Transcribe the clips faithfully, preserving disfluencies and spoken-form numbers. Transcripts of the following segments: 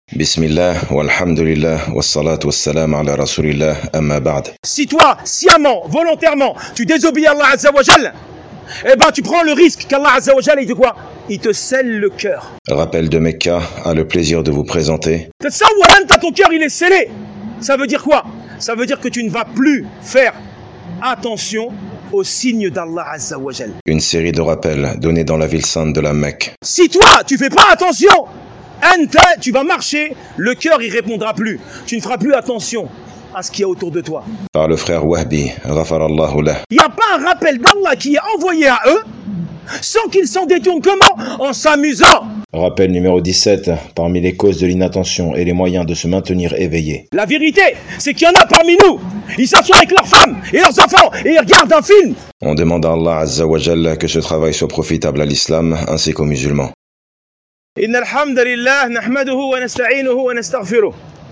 Bismillah, walhamdulillah, wassalatu wassalam ala rasulillah, amma ba'd. Si toi, sciemment, volontairement, tu désobéis à Allah Azza wa Jal, eh ben tu prends le risque qu'Allah Azza wa Jal, il te quoi? Il te scelle le cœur. Rappel de Mecca a le plaisir de vous présenter. Ça, ton cœur, il est scellé. Ça veut dire quoi? Ça veut dire que tu ne vas plus faire attention aux signes d'Allah Azza wa Jal. Une série de rappels donnés dans la ville sainte de la Mecque. Si toi, tu fais pas attention, tu vas marcher, le cœur il répondra plus. Tu ne feras plus attention à ce qu'il y a autour de toi. Par le frère Wahbi, ghafarallahu lah. Il n'y a pas un rappel d'Allah qui est envoyé à eux sans qu'ils s'en détournent. Comment? En s'amusant. Rappel numéro dix-sept, parmi les causes de l'inattention et les moyens de se maintenir éveillé. La vérité, c'est qu'il y en a parmi nous. Ils s'assoient avec leurs femmes et leurs enfants et ils regardent un film. On demande à Allah Azza wa Jalla que ce travail soit profitable à l'islam ainsi qu'aux musulmans. إن الحمد لله نحمده ونستعينه ونستغفره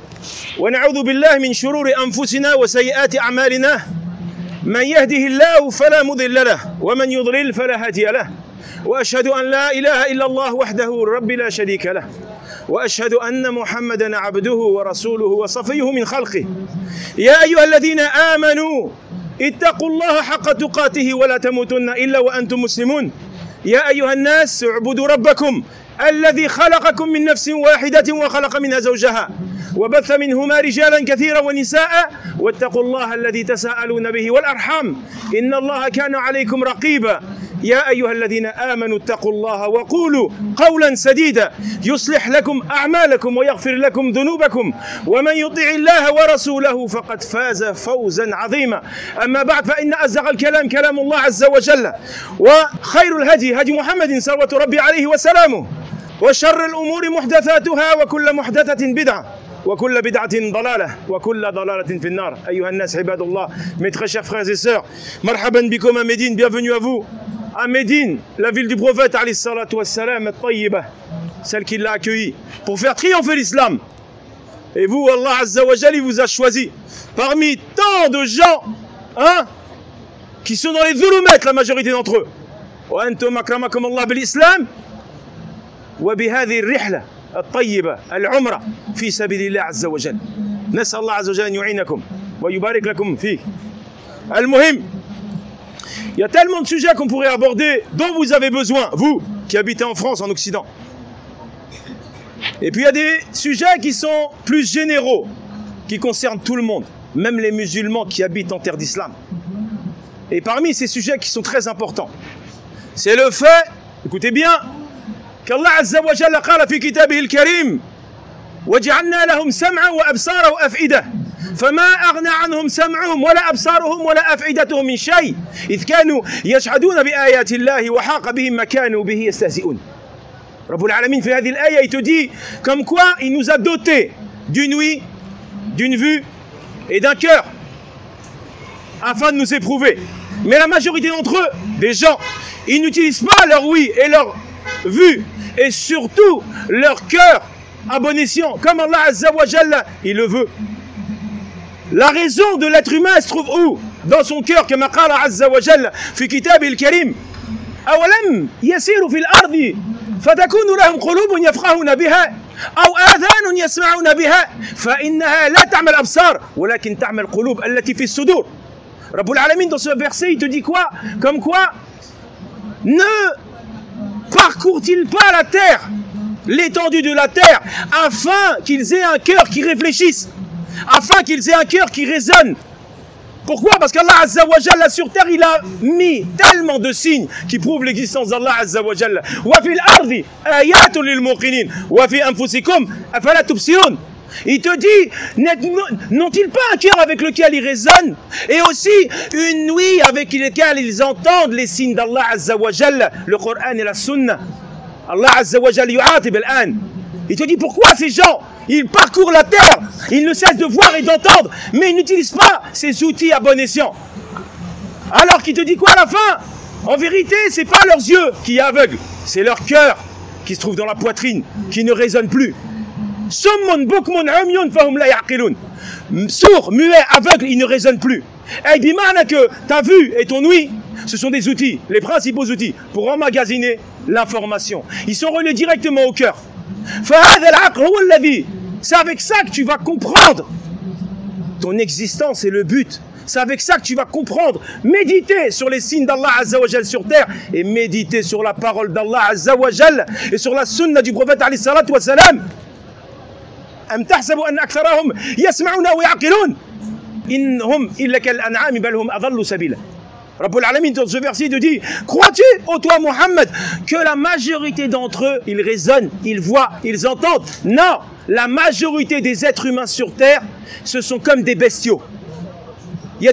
ونعوذ بالله من شرور أنفسنا وسيئات أعمالنا من يهده الله فلا مضل له ومن يضلل فلا هادي له وأشهد أن لا إله إلا الله وحده رب لا شريك له وأشهد أن محمدا عبده ورسوله وصفيه من خلقه يا أيها الذين آمنوا اتقوا الله حق تقاته ولا تموتن إلا وأنتم مسلمون يا أيها الناس اعبدوا ربكم الذي خلقكم من نفس واحدة وخلق منها زوجها وبث منهما رجالا كثيرا ونساء واتقوا الله الذي تساءلون به والأرحام إن الله كان عليكم رقيبا يا أيها الذين آمنوا اتقوا الله وقولوا قولا سديدا يصلح لكم أعمالكم ويغفر لكم ذنوبكم ومن يطع الله ورسوله فقد فاز فوزا عظيما أما بعد فإن أصدق الكلام كلام الله عز وجل وخير الهدي هدي محمد صلوات ربي عليه وسلامه وشر الأمور محدثاتها وكل محدثة بدعة وكل بدعة ضلالة وكل ضلالة في النار أيها الناس عباد الله mes très chers frères et sœurs مرحبا بكم à Médine, bienvenue à vous à Médine, la ville du prophète alayhi salatu wassalam at-tayyiba, celle qui l'a accueilli pour faire triompher l'islam. Et vous, Allah Azza wa Jalla, il vous a choisi parmi tant de gens hein, qui sont dans les dhulumat, la majorité d'entre eux. Wa antum akramakum Allah bil islam وبهذه الرحلة الطيبة العمرة في سبيل الله عز وجل نسأل الله عز وجل أن يعينكم ويبارك لكم فيه. المهم, il y a tellement de sujets qu'on pourrait aborder dont vous avez besoin, vous qui habitez en France, en Occident. Et puis il y a des sujets qui sont plus généraux, qui concernent tout le monde, même les musulmans qui habitent en terre d'islam. Et parmi ces sujets qui sont très importants, c'est le fait, écoutez bien, qu'Allah Azza wa Jalla qala fi kitabihi al-karim وجعلنا لهم سمعا وأبصارا وأفئدة فما أغنى عنهم سمعهم ولا أبصارهم ولا أفئدتهم من شيء إذ كانوا يجحدون بآيات الله وحاق بهم ما كانوا به يستهزئون. رب العالمين في هذه الآية il te dit comme quoi il nous a dotés d'une ouïe, d'une vue et d'un cœur afin de nous éprouver. Mais la majorité d'entre eux, des gens, ils n'utilisent pas leur ouïe et leur vue et surtout leur cœur à bon escient, comme Allah Azza wa Jalla il le veut. La raison de l'être humain se trouve où? Dans son cœur, comme qala Azza wa Jalla fi kitabihi al-karim أولم يسيروا في الأرض فتكون لهم قلوب يفقهون بها أو آذان يسمعون بها فإنها لا تعمل أبصار ولكن تعمل قلوب التي في الصدور. Rabbul Alamin dans ce verset il te dit quoi? Comme quoi ne parcourent-ils pas la terre, l'étendue de la terre, afin qu'ils aient un cœur qui réfléchisse, afin qu'ils aient un cœur qui résonne. Pourquoi? Parce qu'Allah Azza wa Jalla sur terre, il a mis tellement de signes qui prouvent l'existence d'Allah Azza wa Jalla. Wa fil ardi ayatun lil muqinin wa fi anfusikum afala tubsirun. Il te dit, n'ont-ils pas un cœur avec lequel ils résonnent et aussi une ouïe avec laquelle ils entendent les signes d'Allah Azza wa Jalla, le Coran et la Sunna. Allah Azza wa Jalla yu'atib al-an. Il te dit pourquoi ces gens, ils parcourent la terre, ils ne cessent de voir et d'entendre, mais ils n'utilisent pas ces outils à bon escient. Alors qu'il te dit quoi à la fin? En vérité, c'est pas leurs yeux qui est aveugle, c'est leur cœur qui se trouve dans la poitrine, qui ne résonne plus. Summun bukmun umyun fahum la ya'qilun. Sourd, muet, aveugle, il ne raisonne plus. Et il dit que ta vue et ton ouïe, ce sont des outils, les principaux outils pour emmagasiner l'information. Ils sont reliés directement au cœur. فهذا العقل هو الذي C'est avec ça que tu vas comprendre ton existence et le but. C'est avec ça que tu vas comprendre. Méditer sur les signes d'Allah Azza wa Jal sur terre et méditer sur la parole d'Allah Azza wa Jal et sur la sunna du prophète alayhi salatu wa salam. Am tahsabu anna aktharahum yasma'una wa ya'qilun innahum illa kal an'ami bal hum adallu sabila. Rabbul Alamin dans ce verset te dit, crois-tu, ô toi Mohammed, que la majorité d'entre eux, ils raisonnent, ils voient, ils entendent? Non, la majorité des êtres humains sur terre, ce sont comme des bestiaux. Ils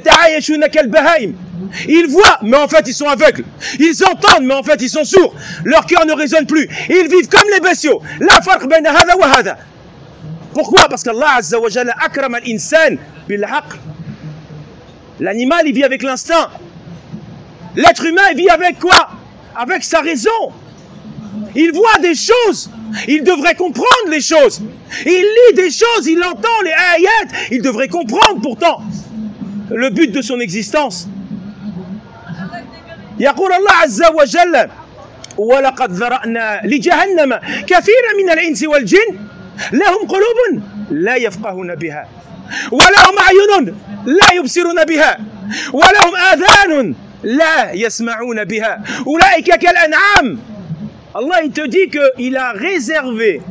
voient, mais en fait ils sont aveugles. Ils entendent, mais en fait ils sont sourds. Leur cœur ne résonne plus. Ils vivent comme les bestiaux. La farq bayna hada wa hada. Pourquoi? Parce qu'Allah Azza wa Jalla akram al-insan bil aql. L'animal, il vit avec l'instinct. L'être humain, il vit avec quoi? Avec sa raison. Il voit des choses. Il devrait comprendre les choses. Il lit des choses, il entend les ayats. Il devrait comprendre pourtant le but de son existence. يقول الله عز وجل ولقد ذرأنا لجهنم كثيرا من الإنس والجن لهم قلوب لا يفقهون بها ولهم أعين لا يبصرون بها ولهم آذان لا يسمعون بها أولئك كالأنعام. Allah il te dit qu'il a réservé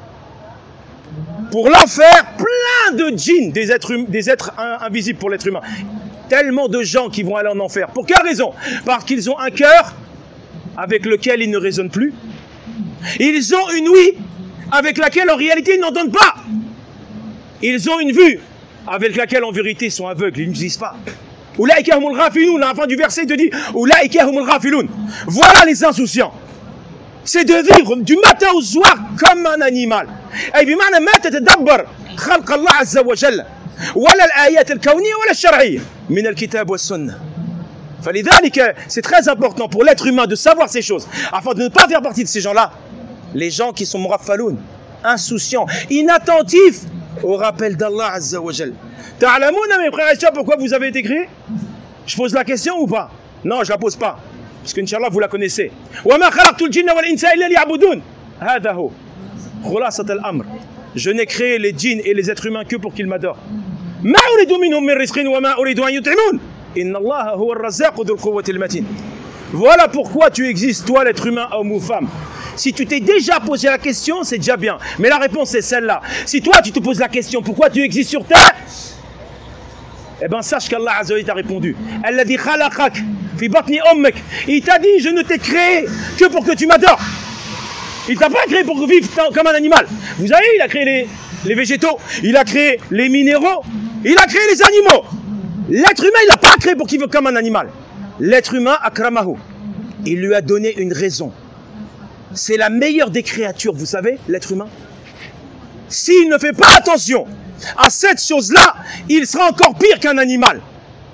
pour l'enfer plein de djinns, des êtres, hum, des êtres invisibles pour l'être humain. Tellement de gens qui vont aller en enfer. Pour quelle raison? Parce qu'ils ont un cœur avec lequel ils ne raisonnent plus. Ils ont une ouïe avec laquelle en réalité ils n'entendent pas. Ils ont une vue avec laquelle en vérité ils sont aveugles, ils ne disent pas. Oulaïka humul ghafilun, à la fin du verset il te dit Oulaïka humul ghafilun. Voilà les insouciants. C'est de vivre du matin au soir comme un animal. أي بمعنى ما تتدبر خلق الله عز وجل ولا الآيات الكونية ولا الشرعية من الكتاب والسنة. فلذلك c'est très important pour l'être humain de savoir ces choses afin de ne pas faire partie de ces gens-là. Les gens qui sont muraffaloun, insouciants, inattentifs au rappel d'Allah Azza wa Jal. Ta'lamouna mes frères et sœurs pourquoi vous avez été créés? Je pose la question ou pas? Non, je la pose pas. Parce qu'Inch'Allah vous la connaissez. وَمَا خَلَقْتُ الْجِنَّ وَالْإِنسَ إِلَّا لِيَعْبُدُونَ. هذا هو خلاصة الأمر. Je n'ai créé les djinns et les êtres humains que pour qu'ils m'adorent. ما أريد منهم من رزق وما أريد أن يطعمون. إن الله هو الرزاق ذو القوة المتين. Voilà pourquoi tu existes, toi l'être humain, homme ou femme. Si tu t'es déjà posé la question, c'est déjà bien. Mais la réponse est celle-là. Si toi tu te poses la question, pourquoi tu existes sur terre? Eh bien sache qu'Allah Azza wa Jalla t'a répondu. Alladhi khalaqak fi batni ummak. Il t'a dit, je ne t'ai créé que pour que tu m'adores. Il t'a pas créé pour vivre comme un animal. Vous savez, il a créé les, les végétaux, il a créé les minéraux, il a créé les animaux. L'être humain, il l'a pas créé pour qu'il vive comme un animal. L'être humain, akramahu, il lui a donné une raison. C'est la meilleure des créatures, vous savez, l'être humain. S'il ne fait pas attention à cette chose-là, il sera encore pire qu'un animal.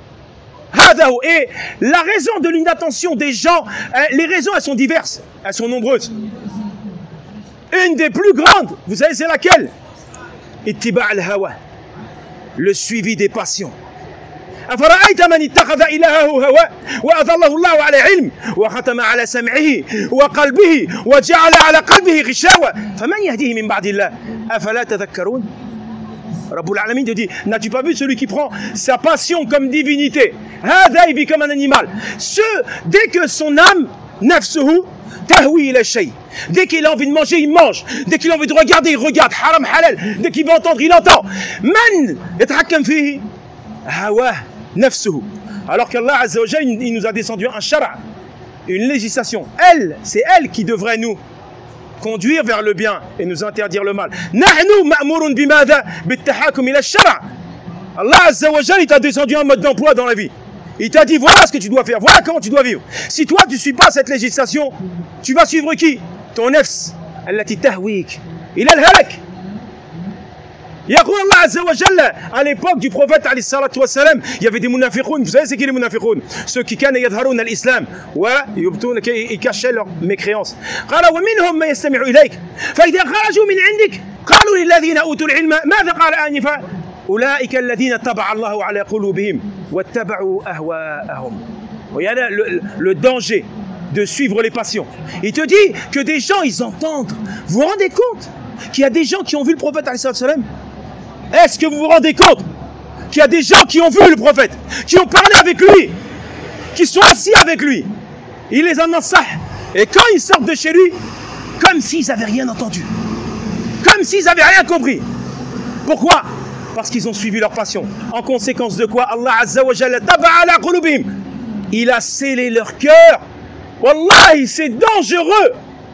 Et la raison de l'inattention des gens, les raisons, elles sont diverses, elles sont nombreuses. Une des plus grandes, vous savez c'est laquelle? Ittiba' al-hawa, le suivi des passions. أفرأيت من اتخذ إلهه هواه وأضله الله على علم وختم على سمعه وقلبه وجعل على قلبه غشاوة فمن يهديه من بعد الله أفلا تذكرون. Rabbul Alamin te dit, n'as-tu pas vu celui qui prend sa passion comme divinité? هذا il vit comme un animal. Ce, dès que son âme, nafsuhu, tahwi ila shay. Dès qu'il a envie de manger, il mange. Dès qu'il a envie de regarder, il regarde. Haram halal. Dès qu'il veut entendre, il entend. Man yatahakkam fihi hawah nafsuhu. Alors qu'Allah Azza wa Jalla, il nous a descendu un shara', une législation. Elle, c'est elle qui devrait nous conduire vers le bien et nous interdire le mal. Nahnu ma'murun bimadha bittahakum ila shara'. Allah Azza wa Jalla, il t'a descendu un mode d'emploi dans la vie. Il t'a dit voilà ce que tu dois faire, voilà comment tu dois vivre. Si toi tu ne suis pas cette législation, tu vas suivre qui? Ton nafs, allati tahwik ila al-halak. يقول الله عز وجل à l'époque du prophète عليه الصلاة والسلام il y avait des munafiqoun. Vous savez c'est qui les munafiqoun? Ceux qui كانوا يظهرون الإسلام ويبطون ils cachaient leur mécréance. قال ومنهم من يستمع إليك فإذا خرجوا من عندك قالوا للذين أوتوا العلم ماذا قال آنفا أولئك الذين طبع الله على قلوبهم واتبعوا أهواءهم. Regardez le, le danger de suivre les passions. Il te dit que des gens ils entendent. Vous vous rendez compte? qu'il y a des gens qui ont vu le prophète alayhi salam? Est-ce que vous vous rendez compte qu'il y a des gens qui ont vu le prophète, qui ont parlé avec lui, qui sont assis avec lui? Il les en ensah. Et quand ils sortent de chez lui, comme s'ils n'avaient rien entendu. Comme s'ils n'avaient rien compris. Pourquoi? Parce qu'ils ont suivi leur passion. En conséquence de quoi? Allah Azza wa Jalla taba ala qulubihim. Il a scellé leur cœur. Wallahi, c'est dangereux.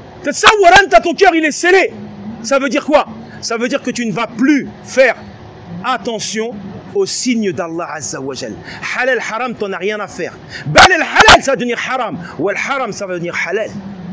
T'as ton cœur, il est scellé. Ça veut dire quoi? Ça veut dire que tu ne vas plus faire attention aux signes d'Allah Azza wa Jal. Halal, haram, t'en as rien à faire. Bal el halal, ça va devenir haram. Ou el haram, ça va devenir halal.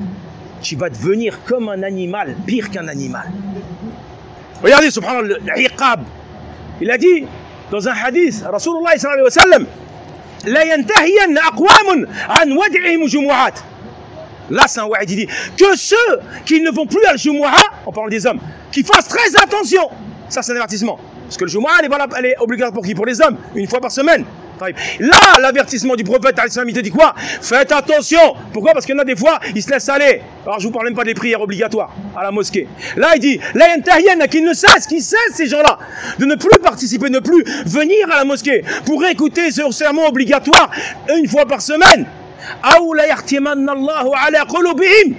Tu vas devenir comme un animal, pire qu'un animal. Regardez, subhanallah, l'iqab. Il a dit dans un hadith, Rasulullah sallallahu alayhi wa sallam, la yantahiyanna aqwamun an wad'ihim jumu'at. Là, c'est un wa'id, il dit que ceux qui ne vont plus à l'Jumu'ah, on parle des hommes, qui fassent très attention. Ça, c'est un avertissement. Parce que le Jumu'ah, elle est, valable, elle est obligatoire pour qui? Pour les hommes, une fois par semaine. Là, l'avertissement du prophète, il te dit quoi? Faites attention. Pourquoi? Parce qu'il y en a des fois, ils se laissent aller. Alors, je ne vous parle même pas des prières obligatoires à la mosquée. Là, il dit, la yantahiyanna, qu'ils ne cessent, qu'ils cessent ces gens-là, de ne plus participer, ne plus venir à la mosquée pour écouter ce sermon obligatoire une fois par semaine. أو لا يختمن الله على قلوبهم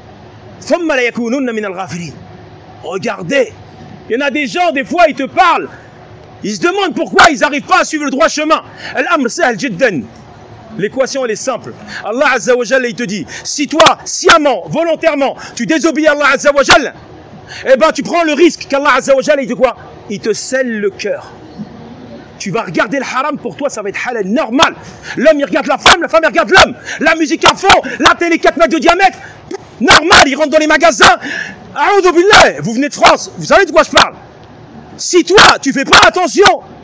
ثم لا يكونون من الغافلين. Regardez, il y en a des gens, des fois, ils te parlent, ils se demandent pourquoi ils n'arrivent pas à suivre le droit chemin. Al-amr sahl jiddan. L'équation, elle est simple. Allah Azza wa Jalla, il te dit, si toi, sciemment, volontairement, tu désobéis à Allah Azza wa Jalla, eh ben, tu prends le risque qu'Allah Azza wa Jalla, il te quoi? Il te scelle le cœur. Tu vas regarder le haram, pour toi ça va être halal, normal. L'homme il regarde la femme, la femme elle regarde l'homme. La musique à fond, la télé quatre mètres de diamètre, normal, il rentre dans les magasins. A'udhu billah, vous venez de France, vous savez de quoi je parle. Si toi tu fais pas attention,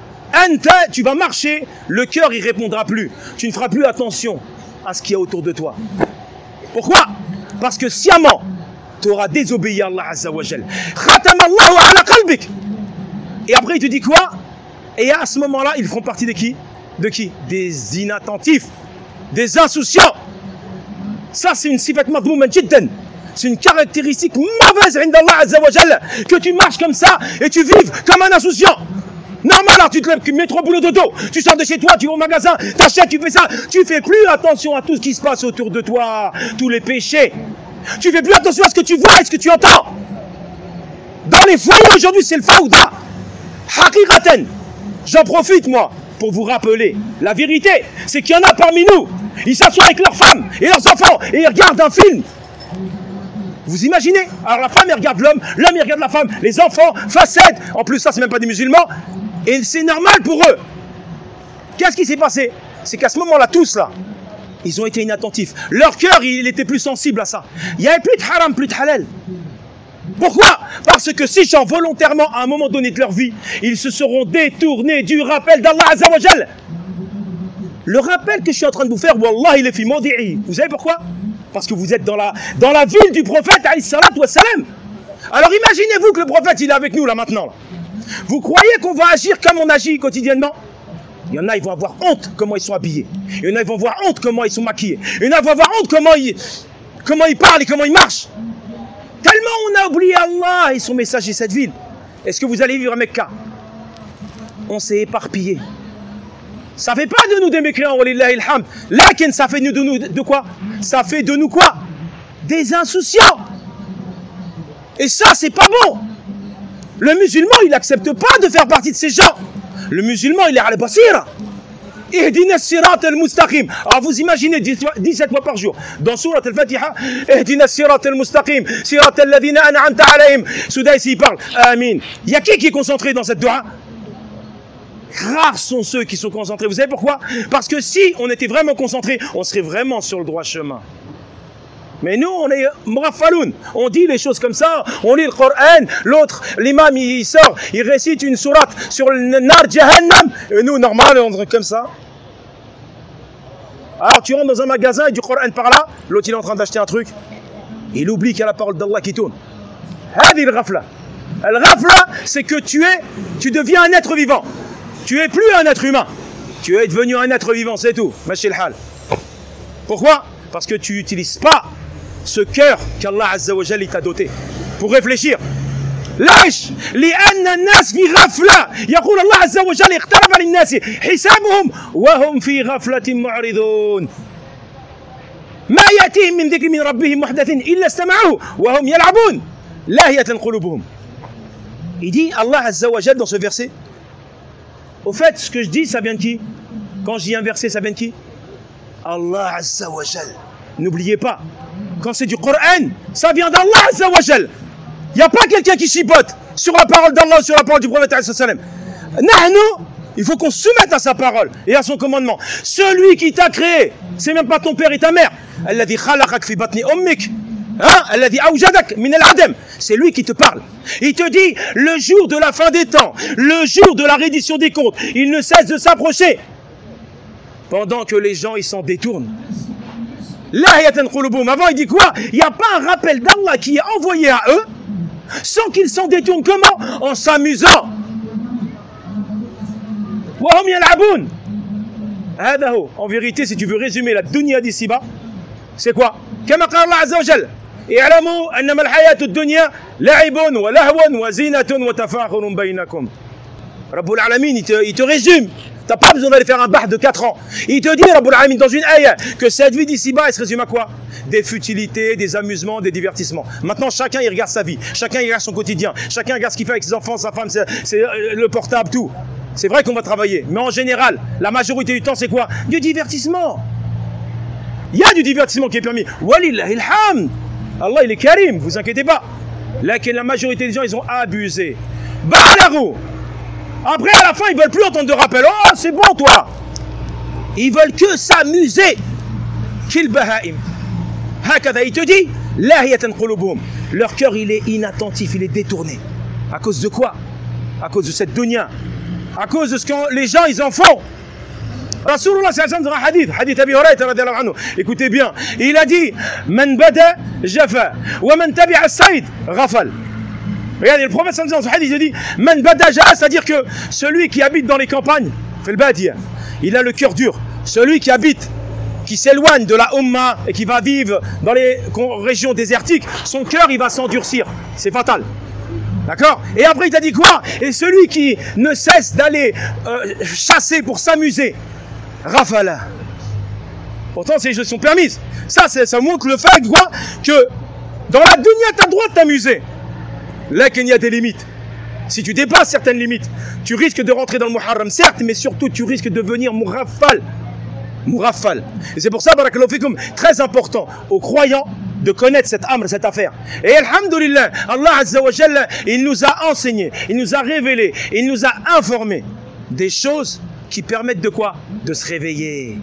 tu vas marcher, le cœur il répondra plus. Tu ne feras plus attention à ce qu'il y a autour de toi. Pourquoi? Parce que sciemment, tu auras désobéi à Allah Azza wa Jal. Khatamallahu ala qalbik. Et après il te dit quoi? Et à ce moment-là, ils feront partie de qui? De qui? Des inattentifs, des insouciants. Ça, c'est une sifat madmouman jiddan. C'est une caractéristique mauvaise d'Allah Azza wa Jalla, que tu marches comme ça et tu vives comme un insouciant. Normal, alors tu te lèves, tu mets trois boulots de dos, tu sors de chez toi, tu vas au magasin, t'achètes, tu fais ça. Tu fais plus attention à tout ce qui se passe autour de toi, tous les péchés. Tu fais plus attention à ce que tu vois et ce que tu entends. Dans les foyers aujourd'hui, c'est le fawda. Haqiqatan. J'en profite, moi, pour vous rappeler. La vérité, c'est qu'il y en a parmi nous. Ils s'assoient avec leurs femmes et leurs enfants et ils regardent un film. Vous imaginez? Alors la femme, elle regarde l'homme, l'homme, il regarde la femme, les enfants, facettes. En plus, ça, c'est même pas des musulmans. Et c'est normal pour eux. Qu'est-ce qui s'est passé? C'est qu'à ce moment-là, tous là, ils ont été inattentifs. Leur cœur, il était plus sensible à ça. Il n'y avait plus de haram, plus de halal. Pourquoi? Parce que ces gens, volontairement, à un moment donné de leur vie, ils se seront détournés du rappel d'Allah Azza wa Jal. Le rappel que je suis en train de vous faire, Wallah, il est fi mawdi'i. Vous savez pourquoi? Parce que vous êtes dans la, dans la ville du prophète, alayhi salatu wa salam. Alors imaginez-vous que le prophète, il est avec nous là maintenant. Là. Vous croyez qu'on va agir comme on agit quotidiennement? Il y en a, ils vont avoir honte comment ils sont habillés. Il y en a, ils vont avoir honte comment ils sont maquillés. Il y en a, ils vont avoir honte comment ils, comment ils parlent et comment ils marchent. Tellement on a oublié Allah et son message et cette ville. Est-ce que vous allez vivre à Mecca? On s'est éparpillé. Ça ne fait pas de nous des mécréants, walillahi alhamd. Lakin, ça fait de nous de quoi? Ça fait de nous quoi? Des insouciants. Et ça, c'est pas bon. Le musulman, il n'accepte pas de faire partie de ces gens. Le musulman, il est à la basira. Ihdina sirat al-mustaqim. Alors vous imaginez dix-sept fois par jour dans Surat al-Fatiha, Ihdina sirat al-mustaqim, sirat alladhina an'amta alayhim. Soudain ici il parle Amin. Il y a qui qui est concentré dans cette dua? Rares sont ceux qui sont concentrés. Vous savez pourquoi? Parce que si on était vraiment concentré, on serait vraiment sur le droit chemin. Mais nous, on est mrafaloun. On dit les choses comme ça, on lit le Coran, l'autre, l'imam, il sort, il récite une sourate sur le nar jahannam, et nous, normal, on est comme ça. Alors tu rentres dans un magasin et du Coran par là, l'autre il est en train d'acheter un truc, il oublie qu'il y a la parole d'Allah qui tourne. Hadi al-ghafla. Al-ghafla, c'est que tu es, tu deviens un être vivant. Tu es plus un être humain. Tu es devenu un être vivant, c'est tout. Mashil hal. Pourquoi? Parce que tu n'utilises pas ce cœur qu'Allah Azza wa Jalla t'a doté pour réfléchir. ليش؟ لأن الناس في غفلة. يقول الله عز وجل اقترب للناس حسابهم وهم في غفلة معرضون. ما يأتيهم من ذكر من ربهم محدث إلا استمعوه وهم يلعبون لاهية قلوبهم. Il dit, Allah Azza wa Jal dans ce verset, au fait, ce que je dis, ça vient de qui? Quand je dis un verset, ça vient de qui? Allah Azza wa Jal. N'oubliez pas, quand c'est du Coran, ça vient d'Allah Azza wa Jal. Il n'y a pas quelqu'un qui chipote sur la parole d'Allah ou sur la parole du prophète alayhi salam. Nahnu, il faut qu'on se soumette à sa parole et à son commandement. Celui qui t'a créé, c'est même pas ton père et ta mère. Alladhi khalaqak fi batni ummik. C'est lui qui te parle. Il te dit, le jour de la fin des temps, le jour de la reddition des comptes, il ne cesse de s'approcher. Pendant que les gens, ils s'en détournent. Avant, il dit quoi? Il n'y a pas un rappel d'Allah qui est envoyé à eux, sans qu'ils s'en détournent. Comment? En s'amusant. En vérité, si tu veux résumer la dunya d'ici-bas, c'est quoi? كما قال الله عز وجل اعلموا انما الحياة الدنيا لعب ولهو وزينة وتفاخر بينكم. رب العالمين il te, il te résume. T'as pas besoin d'aller faire un bahr de quatre ans. Il te dit, Rabbul Alamin, dans une ayah, que cette vie d'ici-bas, elle se résume à quoi? Des futilités, des amusements, des divertissements. Maintenant, chacun, il regarde sa vie. Chacun, il regarde son quotidien. Chacun regarde ce qu'il fait avec ses enfants, sa femme, c'est le portable, tout. C'est vrai qu'on va travailler. Mais en général, la majorité du temps, c'est quoi? Du divertissement. Il y a du divertissement qui est permis. Walillahi alhamd. Allah, il est karim, vous inquiétez pas. Là, que la majorité des gens, ils ont abusé. Balagou. Après, à la fin, ils veulent plus entendre de rappel. Oh, c'est bon, toi. Ils veulent que s'amuser. Kil bahaim. Hakada, il te dit, lahiyatan qulubuhum. Leur cœur, il est inattentif, il est détourné. À cause de quoi? À cause de cette dunya. À cause de ce que les gens, ils en font. Rasulullah sallallahu alayhi wa sallam, dans un hadith, hadith Abi Hurayra radhiyallahu anhu, écoutez bien, il a dit, man bada jafa, wa man tabi'a as-sayd ghafal. Regardez, le prophète sallallahu alayhi wa sallam, dans ce hadith, il dit, man bada jafa, c'est-à-dire que celui qui habite dans les campagnes, fait le badia, il a le cœur dur. Celui qui habite, qui s'éloigne de la Ummah et qui va vivre dans les régions désertiques, son cœur, il va s'endurcir. C'est fatal. D'accord? Et après, il t'a dit quoi? Et celui qui ne cesse d'aller euh, chasser pour s'amuser, Rafala. Pourtant, ces choses sont permises. Ça, ça montre le fait quoi, que dans la dunya, tu as le droit de t'amuser. Là, qu'il y a des limites. Si tu dépasses certaines limites, tu risques de rentrer dans le muharram, certes, mais surtout, tu risques de devenir mourafal. Mourafal. Et c'est pour ça, barakallahu fikum, très important aux croyants de connaître cette amr, cette affaire. Et alhamdulillah, Allah Azza wa Jalla, il nous a enseigné, il nous a révélé, il nous a informé des choses qui permettent de quoi? De se réveiller,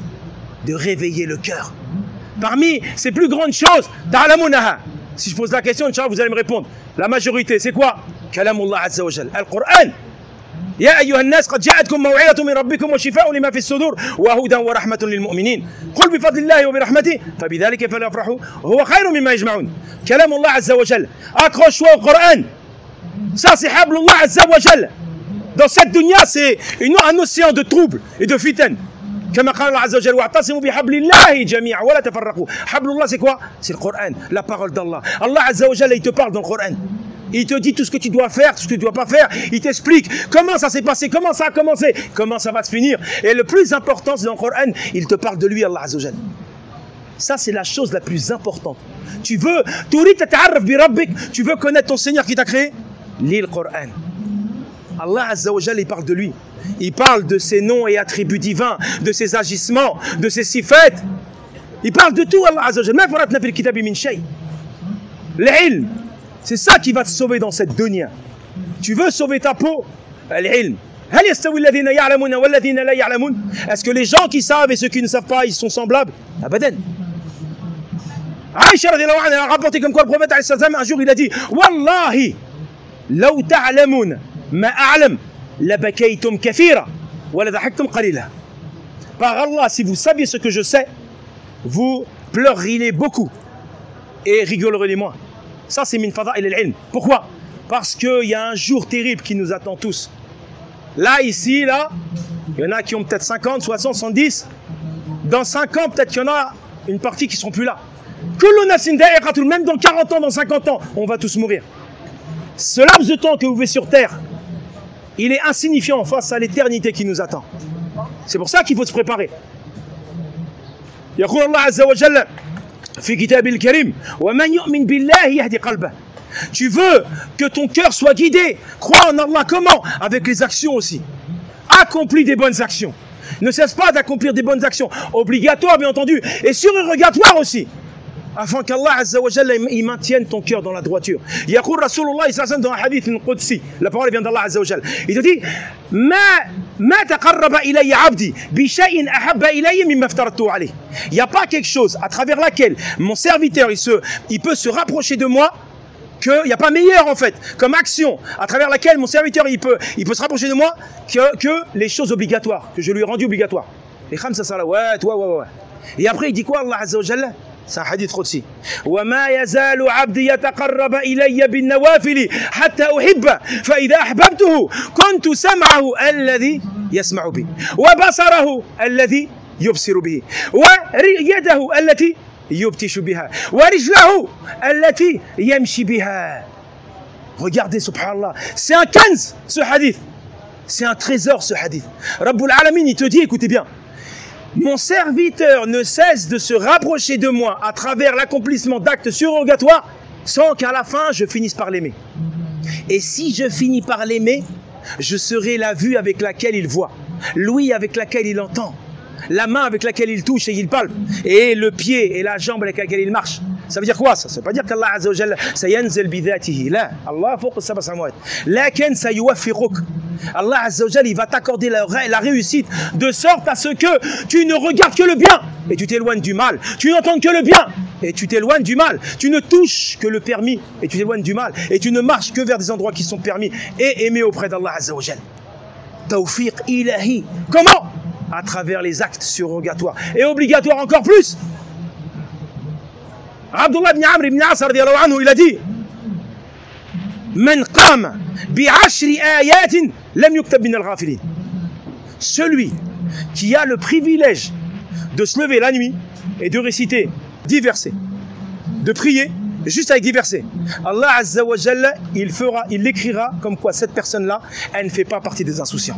de réveiller le cœur. Parmi ces plus grandes choses, ta'lamunaha. Si je pose la question, Inch'Allah, vous allez me répondre. La majorité, c'est quoi? Kalamullah Azza wa Jalla, Al-Qur'an. يا أيها الناس قد جاءتكم موعظة من ربكم وشفاء لما في الصدور وهدى ورحمة للمؤمنين قل بفضل الله وبرحمته فبذلك فليفرحوا هو خير مما يجمعون. كلام الله عز وجل. Accroche-toi au Coran. Ça c'est Hablullah Azza wa Jal. Dans cette dunya, c'est un océan de troubles et de fitanes. كما قال الله عز وجل واعتصموا بحبل الله جميعا ولا تفرقوا. Hablullah c'est quoi? C'est le Coran, la parole d'Allah. Allah Azza wa Jal, il te parle dans le Coran. Il te dit tout ce que tu dois faire, tout ce que tu ne dois pas faire. Il t'explique comment ça s'est passé, comment ça a commencé, comment ça va se finir. Et le plus important, c'est dans le Coran, il te parle de lui, Allah Azza wa Jal. Ça, c'est la chose la plus importante. Tu veux, tu veux connaître ton Seigneur qui t'a créé? Lis le Coran. Allah Azza wa Jal, il parle de lui. Il parle de ses noms et attributs divins, de ses agissements, de ses sifat. Il parle de tout, Allah Azza wa Jal. Ma faratna fil kitabi min shay. L'ilm. C'est ça qui va te sauver dans cette dunya. Tu veux sauver ta peau? Al-ilm. Est-ce que les gens qui savent et ceux qui ne savent pas, ils sont semblables? Abadan. Aïcha radhiyallahu anha a rapporté comme quoi le prophète alayhi salam, un jour il a dit Wallahi, law ta'lamun ma a'lam, la bakaytum kathira, wa la dhahaktum qalila. Par Allah, si vous saviez ce que je sais, vous pleureriez beaucoup et rigoleriez moins. Ça, c'est min fada'il al-ilm. Pourquoi? Parce qu'il y a un jour terrible qui nous attend tous. Là, ici, là, il y en a qui ont peut-être cinquante, soixante, soixante-dix. Dans cinq ans, peut-être qu'il y en a une partie qui ne seront plus là. Même dans quarante ans, dans cinquante ans, on va tous mourir. ce laps de temps que vous faites sur terre, il est insignifiant face à l'éternité qui nous attend. C'est pour ça qu'il faut se préparer. يقول الله عز وجل في كتابه الكريم ومن يؤمن بالله يهدي قلبه. Tu veux que ton cœur soit guidé, crois en Allah. Comment? Avec les actions aussi. Accomplis des bonnes actions. Ne cesse pas d'accomplir des bonnes actions, obligatoires bien entendu, et surérogatoires aussi, afin qu'Allah Azza wa Jalla il maintienne ton cœur dans la droiture. Yaqul Rasulullah sallallahu alayhi wa sallam dans un hadith qudsi, la parole vient d'Allah Azza wa Jalla. Il te dit ma ma taqarraba ilayya 'abdi bi shay'in ahabba ilayya mimma aftaratu alayhi. Il n'y a pas quelque chose à travers laquelle mon serviteur il se il peut se rapprocher de moi, qu'il n'y a pas meilleur en fait comme action à travers laquelle mon serviteur il peut, il peut se rapprocher de moi que, que les choses obligatoires que je lui ai rendues obligatoires. Les khamsa salawat, ouais, ouais, ouais. Et après il dit quoi Allah Azza wa Jalla? C'est un hadith qudsi. وَمَا يَزَالُ عَبْدِي يَتَقَرَّبَ إِلَيَّ بِالنَّوَافِلِ حَتَّى أُحِبَّهُ فَإِذَا أَحْبَبْتُهُ كُنْتُ سَمْعَهُ الَّذِي يَسْمَعُ بِهِ وَبَصَرَهُ الَّذِي يُبْصِرُ بِهِ وَيَدَهُ الَّتِي يبتش بها ورجله التي يمشي بها. Regardez, subhanallah, c'est un kanz ce hadith, c'est un trésor ce hadith. Rabbul Alamin il te dit, écoutez bien, mon serviteur ne cesse de se rapprocher de moi à travers l'accomplissement d'actes surrogatoires sans qu'à la fin je finisse par l'aimer. Et si je finis par l'aimer, je serai la vue avec laquelle il voit, l'ouïe avec laquelle il entend, la main avec laquelle il touche et il palpe, et le pied et la jambe avec laquelle il marche. Ça veut dire quoi ça? Ça veut pas dire qu'Allah Azza wa Jalla sayanzil bidhatihi, la, Allah fawq as-sab'a samawat, lakin sayuwaffiquk. Allah Azza wa Jalla il va t'accorder la, la réussite de sorte à ce que tu ne regardes que le bien et tu t'éloignes du mal, tu n'entends que le bien et tu t'éloignes du mal, tu ne touches que le permis et tu t'éloignes du mal, et tu ne marches que vers des endroits qui sont permis et aimés auprès d'Allah Azza wa Jalla. Tawfiq ilahi. Comment? À travers les actes surrogatoires et obligatoires encore plus. Abdullah ibn Amr ibn As radiyallahu anhu il a dit Man qama bi ashri ayatin lam yuktab min al-ghafilin. Celui qui a le privilège de se lever la nuit et de réciter dix versets, de prier juste avec dix versets, Allah Azza wa Jalla il fera, il l'écrira comme quoi cette personne-là elle ne fait pas partie des insouciants.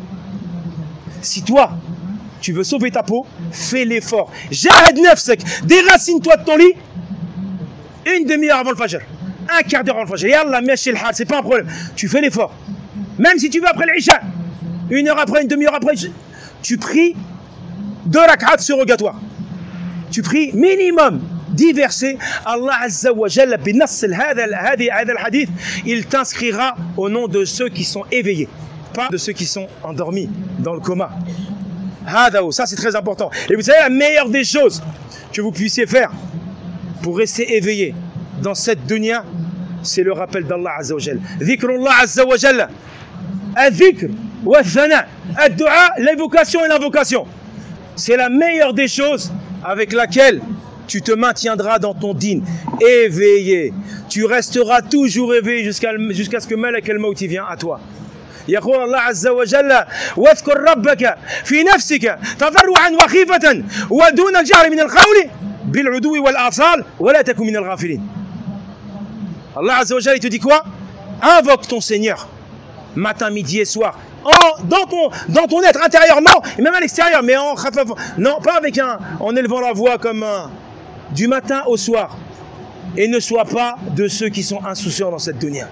Si toi tu veux sauver ta peau, fais l'effort. Jahad nafsak, déracine-toi de ton lit une demi-heure avant le fajr, un quart d'heure avant le fajr. Yallah, meshil hal, c'est pas un problème. Tu fais l'effort. Même si tu veux après l'isha, une heure après, une demi-heure après, tu pries deux rak'at surrogatoires. Tu pries minimum dix versets. Allah Azza wa Jalla, binass hada al-hadith, il t'inscrira au nom de ceux qui sont éveillés, pas de ceux qui sont endormis dans le coma. Ça c'est très important. Et vous savez la meilleure des choses que vous puissiez faire pour rester éveillé dans cette dunya, c'est le rappel d'Allah Azza wa Jalla. Dhikrullah Azza wa Jalla, al-dhikr wa al-thana, al-dua, l'invocation et l'invocation. C'est la meilleure des choses avec laquelle tu te maintiendras dans ton din, éveillé. Tu resteras toujours éveillé jusqu'à jusqu'à ce que Malak al-Maut vient à toi. يقول الله عز وجل واذكر ربك في نفسك تضرعا وخيفة ودون الجهر من القول بالعدو والآصال ولا تكن من الغافلين. Allah Azza wa Jalla il te dit quoi? Invoque ton Seigneur matin, midi et soir, en, dans, ton, dans ton être intérieurement et même à l'extérieur, mais en non pas avec un en élevant la voix comme un, du matin au soir, et ne sois pas de ceux qui sont insouciants dans cette dunya.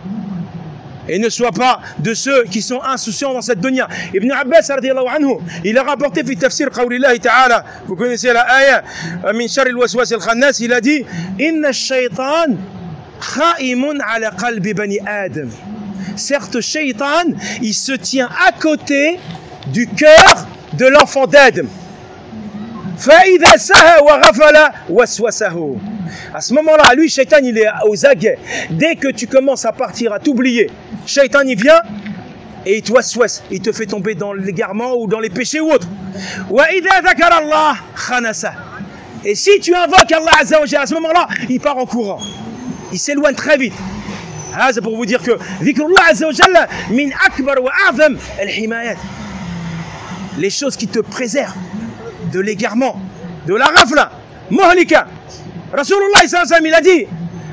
Et ne sois pas de ceux qui sont insouciants dans cette dunya. Ibn Abbas radiyallahu anhu, il a rapporté fi tafsir qawlillahi ta'ala, vous connaissez la ayah min sharri al-waswas al-khannas, il a dit inna ash-shaytan kha'imun ala qalbi bani adam. Certes, shaytan, il se tient à côté du cœur de l'enfant d'Adam. Fa idha saha wa ghafala waswasahu. À ce moment-là, lui, Shaitan, il est aux aguets. Dès que tu commences à partir, à t'oublier, Shaitan, il vient et il te waswas, il te fait tomber dans l'égarement ou dans les péchés ou autres. Et si tu invoques Allah Azza wa Jalla, à ce moment-là, il part en courant. Il s'éloigne très vite. Ah, c'est pour vous dire que Dhikrullah Azza wa Jalla min akbar wa a'zam al-himayat. Les choses qui te préservent de l'égarement, de la rafla, mohlika. Rasulullah sallallahu alayhi wa sallam, il a dit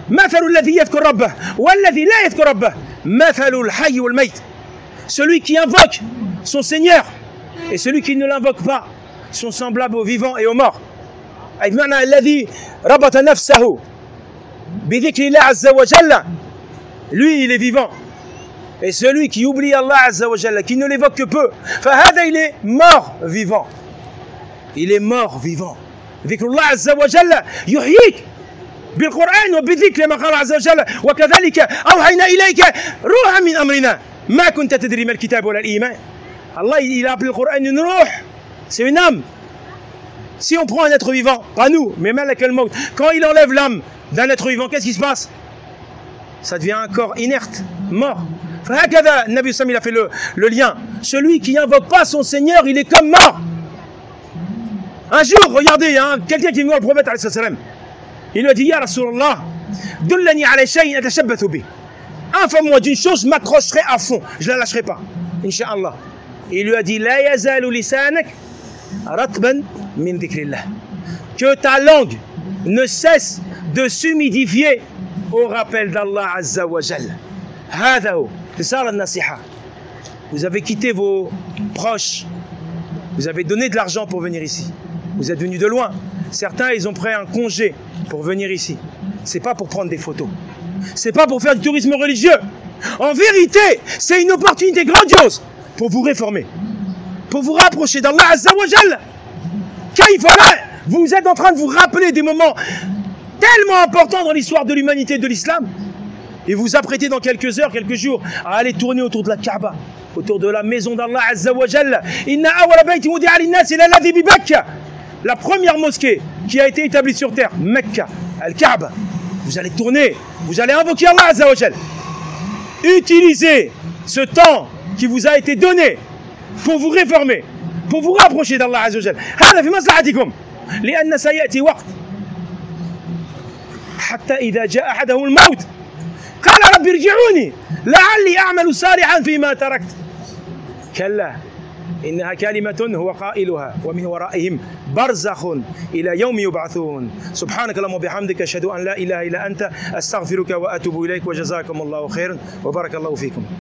مثل الذي يذكر ربه والذي لا يذكر ربه مثل الحي والميت. Celui qui invoque son Seigneur et celui qui ne l'invoque pas sont semblables aux vivants et aux morts. أي بمعنى الذي ربط نفسه بذكر الله عز وجل, lui il est vivant. Et celui qui oublie Allah Azza wa Jalla, qui ne l'évoque que peu, فهذا il est mort vivant. Il est mort vivant. ذكر الله عز وجل يحييك بالقرآن وبالذكر كما قال عز وجل وكذلك أوحينا إليك روحا من أمرنا ما كنت تدري ما الكتاب ولا الإيمان. Allah il a appelé le Coran une ruh, c'est une âme. Si on prend un être vivant, pas nous, mais Malak al-Maut, quand il enlève l'âme d'un être vivant, qu'est-ce qui se passe? Ça devient un corps inerte, mort. فهكذا Nabi Sam il a fait le, le lien. Celui qui n'invoque pas son Seigneur, il est comme mort. Un jour, regardez, il y a quelqu'un qui est venu voir le prophète alayhi salam. Il lui a dit, Ya Rasulallah, dullani ala shay'in atashabbathu bi. Informe-moi d'une chose, je m'accrocherai à fond, je ne la lâcherai pas, Inch'Allah. Il lui a dit, La yazalu lisanak ratban min dhikrillah. Que ta langue ne cesse de s'humidifier au rappel d'Allah Azza wa Jal. Hada hu, c'est ça la nasiha. Vous avez quitté vos proches, vous avez donné de l'argent pour venir ici. Vous êtes venus de loin. Certains, ils ont pris un congé pour venir ici. C'est pas pour prendre des photos. C'est pas pour faire du tourisme religieux. En vérité, c'est une opportunité grandiose pour vous réformer, pour vous rapprocher d'Allah Azza wa Jal. Vous êtes en train de vous rappeler des moments tellement importants dans l'histoire de l'humanité et de l'islam. Et vous apprêtez dans quelques heures, quelques jours, à aller tourner autour de la Kaaba, autour de la maison d'Allah Azza wa Jal. Inna awwala bayti wudi'a lin-nas lalladhi bi Makkah. La première mosquée qui a été établie sur terre, Mecca, Al-Kaaba. Vous allez tourner, vous allez invoquer Allah Azza wa Jal. Utilisez ce temps qui vous a été donné pour vous réformer, pour vous rapprocher d'Allah Azza wa Jal. هذا في مصلحتكم لأن سيأتي وقت حتى إذا جاء أحدهم الموت قال رب ارجعوني لعلي أعمل صالحا فيما تركت كلا إنها كلمة هو قائلها ومن ورائهم برزخ إلى يوم يبعثون. سبحانك اللهم وبحمدك أشهد أن لا إله إلا أنت أستغفرك وأتوب إليك وجزاكم الله خيرا وبارك الله فيكم.